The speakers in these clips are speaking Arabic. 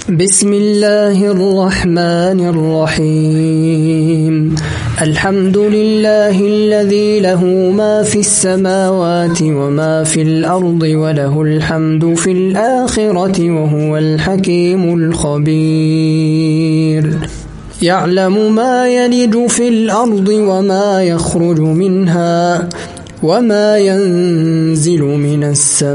بسم الله الرحمن الرحيم. الحمد لله الذي له ما في السماوات وما في الأرض وله الحمد في الآخرة وهو الحكيم الخبير. يعلم ما يلج في الأرض وما يخرج منها وما ينزل من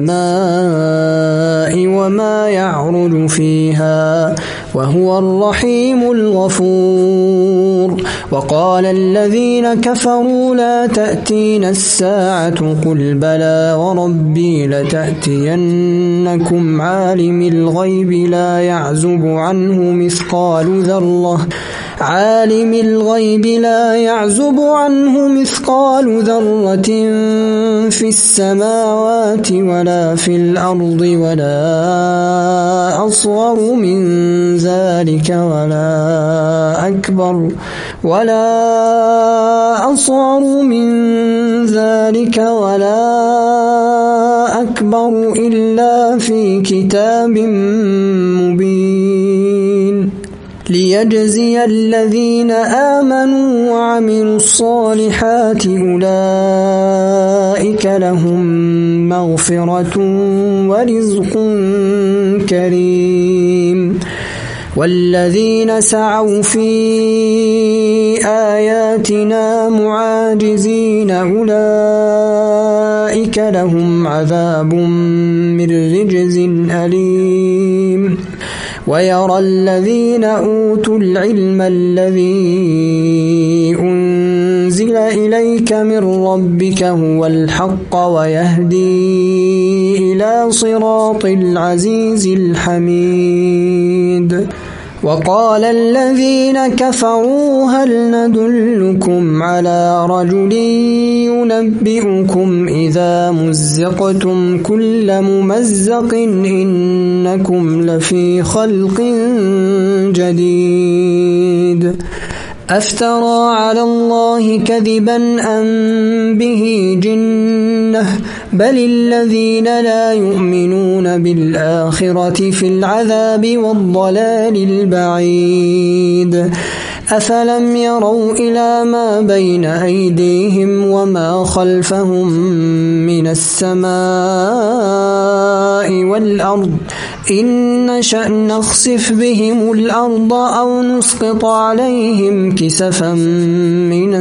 السماء وما يعرج فيها وهو الرحيم الغفور. وقال الذين كفروا لا تأتينا الساعة قل بلى وربي لتأتينكم عالم الغيب لا يعزب عنه مثقال ذرة في السماوات ولا في الأرض ولا أصغر من ذلك ولا أكبر إلا في كتاب مبين. ليجزي الذين آمنوا وعملوا الصالحات أولئك لهم مغفرة ورزق كريم. والذين سعوا في آياتنا معاجزين أولئك لهم عذاب من رجز أليم. ويرى الذين أوتوا العلم الذي أنزل إليك من ربك هو الحق ويهدي إلى صراط العزيز الحميد. وقال الذين كفروا هل ندلكم على رجل ينبئكم إذا مزقتم كل ممزق إنكم لفي خلق جديد. أفترى على الله كذبا أم به جنة بل الذين لا يؤمنون بالآخرة في العذاب والضلال البعيد. أفلم يروا إلى ما بين أيديهم وما خلفهم من السماء والأرض إن نشأ نخسف بهم الأرض أو نسقط عليهم كسفا من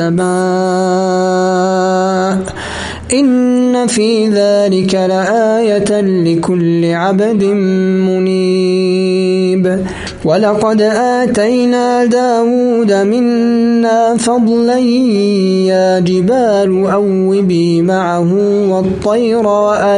السماء إن في ذلك لآية لكل عبد منيب. ولقد آتينا داود منا فضلا يا جبال أوبي معه والطير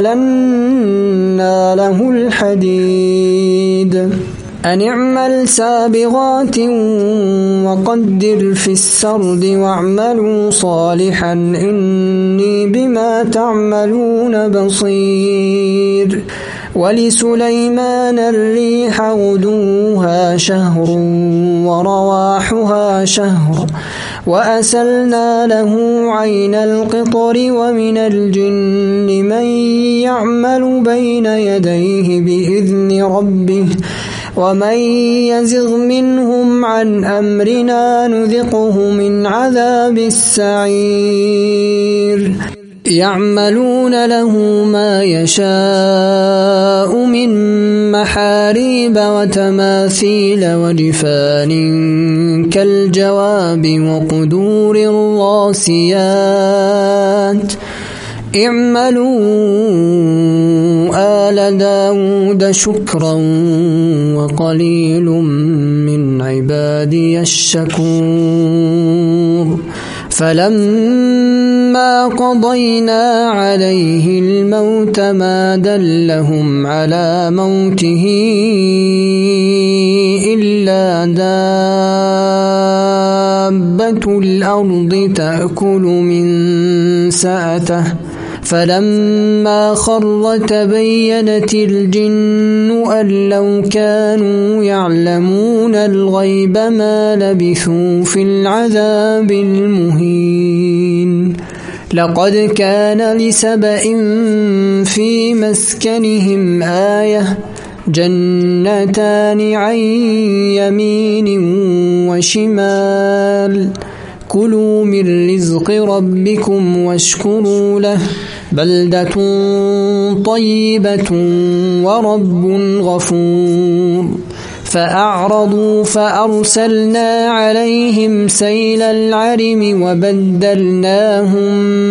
وألنا له الحديد أن اعمل سابغات وقدر في السرد واعملوا صالحا إني بما تعملون بصير. ولسليمان الريح غدوها شهر ورواحها شهر وأسلنا له عين القطر ومن الجن من يعمل بين يديه بإذن ربه ومن يزغ منهم عن أمرنا نذقه من عذاب السعير. يعملون له ما يشاء من محاريب وتماثيل وجفان كالجواب وقدور الراسيات. اعملوا آل داود شكرا وقليل من عبادي الشكور. فلما قضينا عليه الموت ما دلهم على موته إلا دابة الأرض تأكل من سأته فلما خر تبينت الجن أن لو كانوا يعلمون الغيب ما لبثوا في العذاب المهين. لقد كان لسبإ في مسكنهم آية جنتان عن يمين وشمال كلوا من رزق ربكم واشكروا له بلدة طيبة ورب غفور فأعرضوا فأرسلنا عليهم سيل العرم وبدلناهم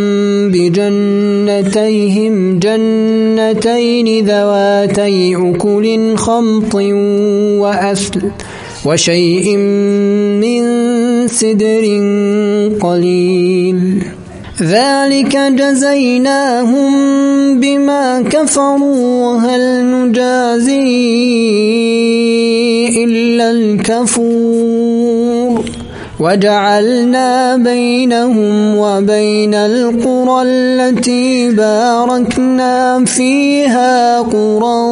بجنتيهم جنتين ذواتي أكل خمط وأثل وشيء من سدر قليل ذلك جزيناهم بما كفروا وهل نجازي إلا الكفور وجعلنا بينهم وبين القرى التي باركنا فيها قرى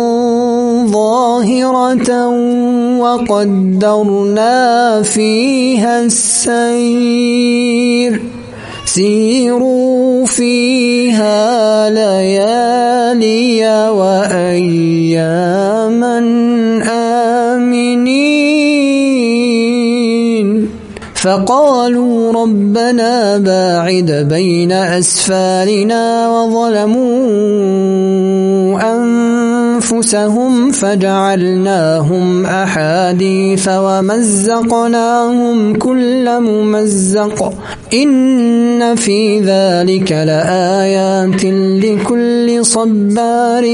ظاهرة وقدرنا فيها السير سيروا فيها ليالي وأياما آمنين فقالوا ربنا باعد بين أسفارنا وظلموا أنفسهم فجعلناهم أحاديث ومزقناهم كل ممزق إن في ذلك لآيات لكل صبار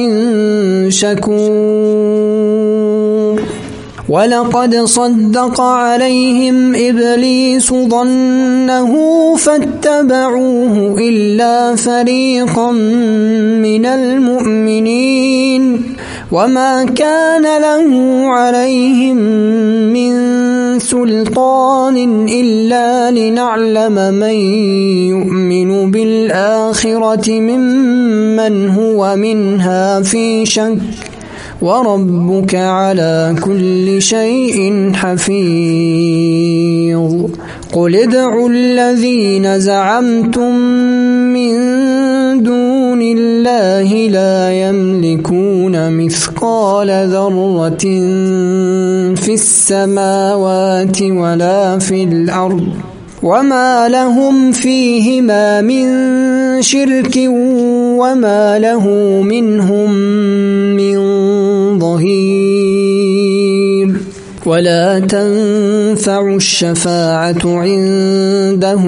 شكور ولقد صدق عليهم إبليس ظنه فاتبعوه إلا فريقا من المؤمنين وما كان له عليهم من سلطان إلا لنعلم من يؤمن بالآخرة ممن هو منها في شك وربك على كل شيء حفيظ قل ادعوا الذين زعمتم من دون الله لا يملكون مثقال ذرة في السماوات ولا في الأرض وما لهم فيهما من شرك وما له منهم من ظهير ولا تنفع الشفاعة عنده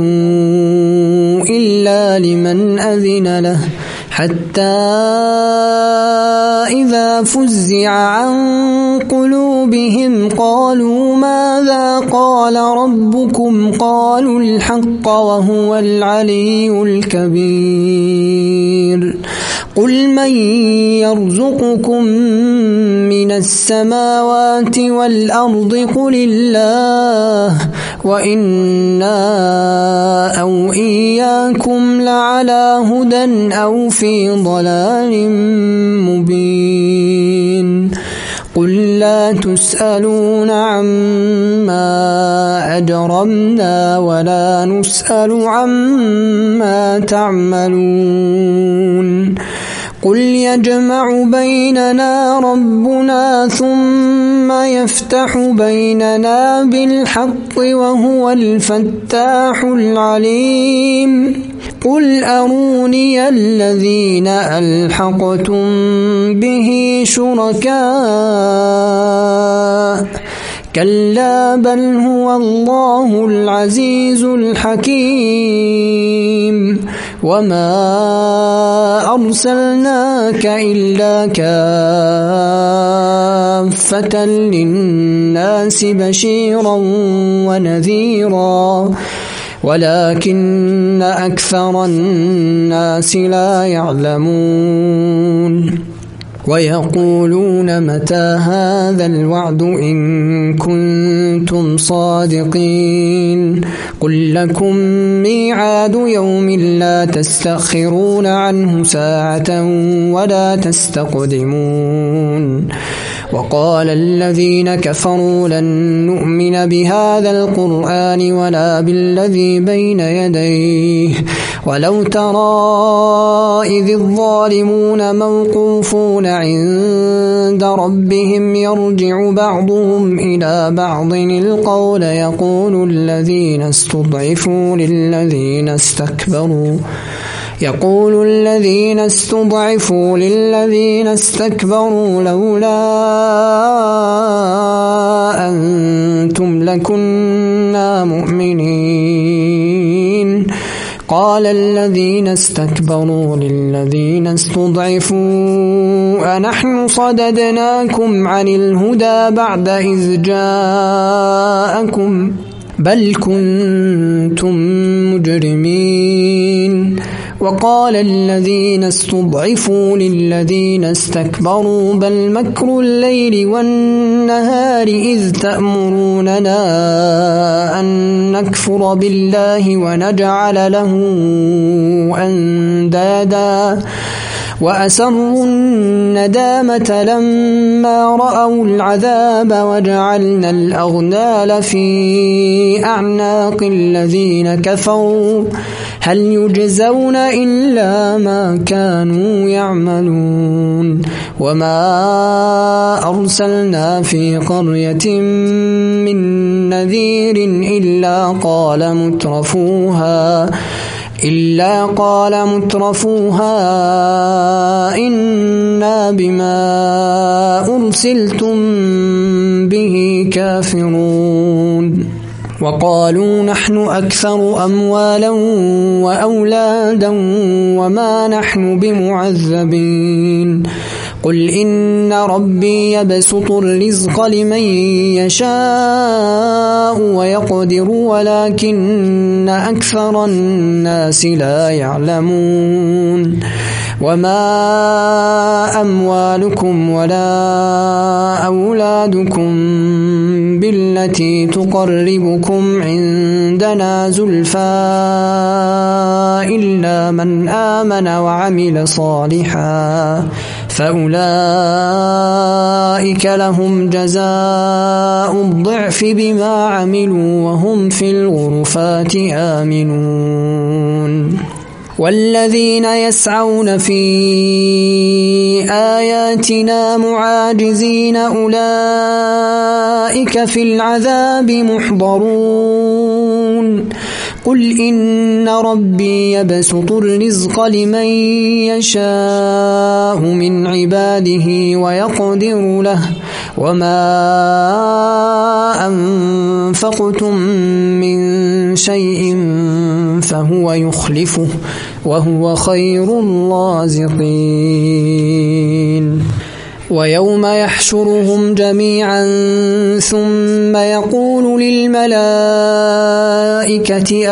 إلا لمن أذن له حتى إذا فزع عن قلوبهم قالوا ماذا قال ربكم قالوا الحق وهو العلي الكبير قل من يرزقكم من السماوات والأرض قل الله وإنا أو إياكم لعلى هدى أو في ضلال مبين قل لا تسألون عما أجرمنا ولا نسأل عما تعملون قل يجمع بيننا ربنا ثم يفتح بيننا بالحق وهو الفتاح العليم قل أروني الذين ألحقتم به شركاء كلا بل هو الله العزيز الحكيم وما أرسلناك إلا كافة للناس بشيرا ونذيرا ولكن أكثر الناس لا يعلمون ويقولون متى هذا الوعد إن كنتم صادقين قل لكم ميعاد يوم لا تستأخرون عنه ساعة ولا تستقدمون وقال الذين كفروا لن نؤمن بهذا القرآن ولا بالذي بين يديه ولو ترى إذ الظالمون موقوفون عند ربهم يرجع بعضهم إلى بعض القول يقول الذين استضعفوا للذين استكبروا لولا أنتم لكنا مؤمنين قال الذين استكبروا للذين استضعفوا أنحن صددناكم عن الهدى بعد إذ جاءكم بل كنتم مجرمين وقال الذين استضعفوا للذين استكبروا بل مكر الليل والنهار إذ تأمروننا أن نكفر بالله ونجعل له أندادا وأسروا الندامة لما رأوا العذاب وجعلنا الأغلال في أعناق الذين كفروا هل يجزون إلا ما كانوا يعملون وما أرسلنا في قرية من نذير إلا قال مترفوها إنا بما أرسلتم به كافرون وقالوا نحن أكثر أموالا وأولادا وما نحن بمعذبين قل إن ربي يبسط الرزق لمن يشاء ويقدر ولكن أكثر الناس لا يعلمون وما أموالكم ولا أولادكم بالتي تقربكم عندنا زلفى إلا من آمن وعمل صالحا فأولئك لهم جزاء الضعف بما عملوا وهم في الغرفات آمنون والذين يسعون في آياتنا معاجزين أولئك في العذاب محضرون قل إن ربي يبسط الرزق لمن يشاء من عباده ويقدر له وما أنفقتم من شيء فهو يخلفه وهو خير الرازقين ويوم يحشرهم جميعا ثم يقول للملائكة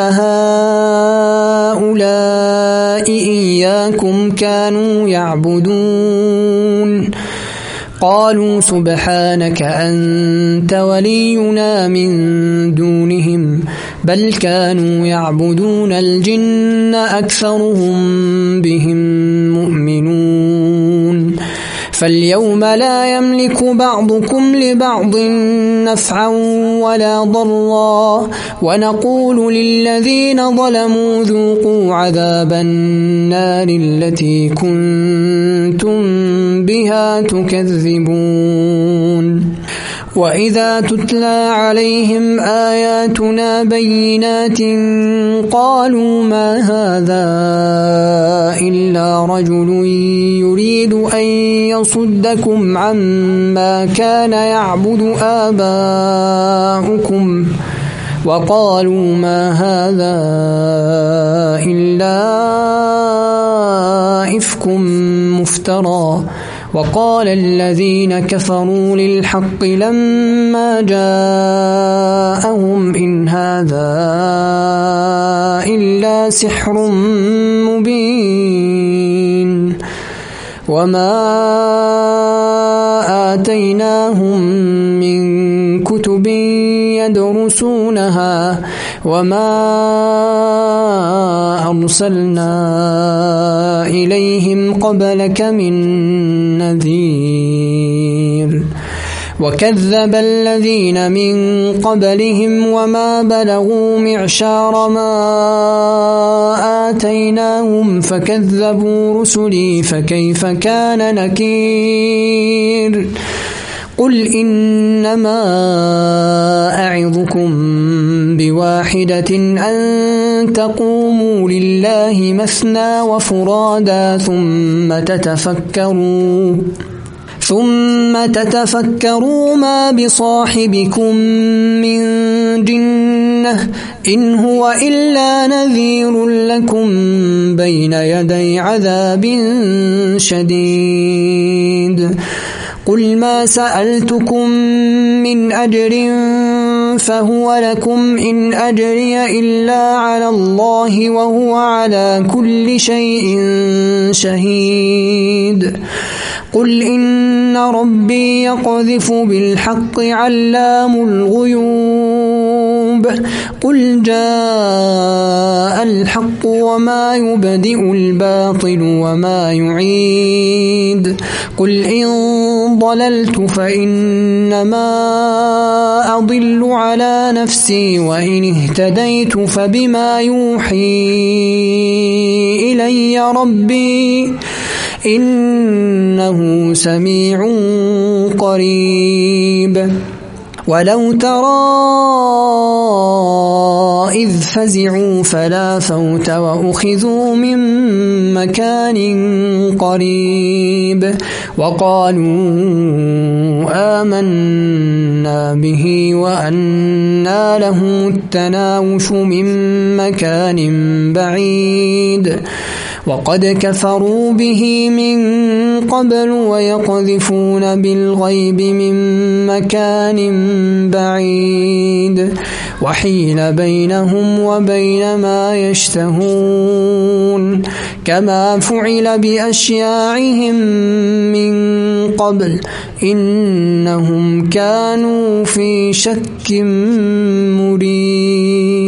أهؤلاء إياكم كانوا يعبدون قالوا سبحانك أنت ولينا من دونهم بل كانوا يعبدون الجن أكثرهم بهم مؤمنون فاليوم لا يملك بعضكم لبعض نفعا ولا ضرا ونقول للذين ظلموا ذوقوا عذاب النار التي كنتم بها تكذبون وإذا تتلى عليهم آياتنا بينات قالوا ما هذا إلا رجل يريد أن يصدكم عما كان يعبد آباؤكم وقالوا ما هذا إلا إفك مفترى وقال الذين كفروا للحق لما جاءهم إن هذا إلا سحر مبين وما آتيناهم من كتب يدرسونها وما أرسلنا إليهم قبلك من نذير وكذب الذين من قبلهم وما بلغوا معشار ما آتيناهم فكذبوا رسلي فكيف كان نكير قل إنما أعظكم بواحدة أن تقوموا لله مثنى وفرادا ثم تتفكروا ما بصاحبكم من جنة إن هو إلا نذير لكم بين يدي عذاب شديد قل ما سألتكم من أجر فهو لكم إن أجري إلا على الله وهو على كل شيء شهيد قل إن ربي يقذف بالحق علام الغيوب قل جاء الحق وما يبدئ الباطل وما يعيد قل إن ضللت فإنما أضل على نفسي وإن اهتديت فبما يوحي إلي ربي إنه سميع قريب ولو ترى إذ فزعوا فلا فوت وأخذوا من مكان قريب وقالوا آمنا به وأنى له التناوش من مكان بعيد وقد كفروا به من قبل ويقذفون بالغيب من مكان بعيد وحيل بينهم وبين ما يشتهون كما فعل بأشياعهم من قبل إنهم كانوا في شك مريب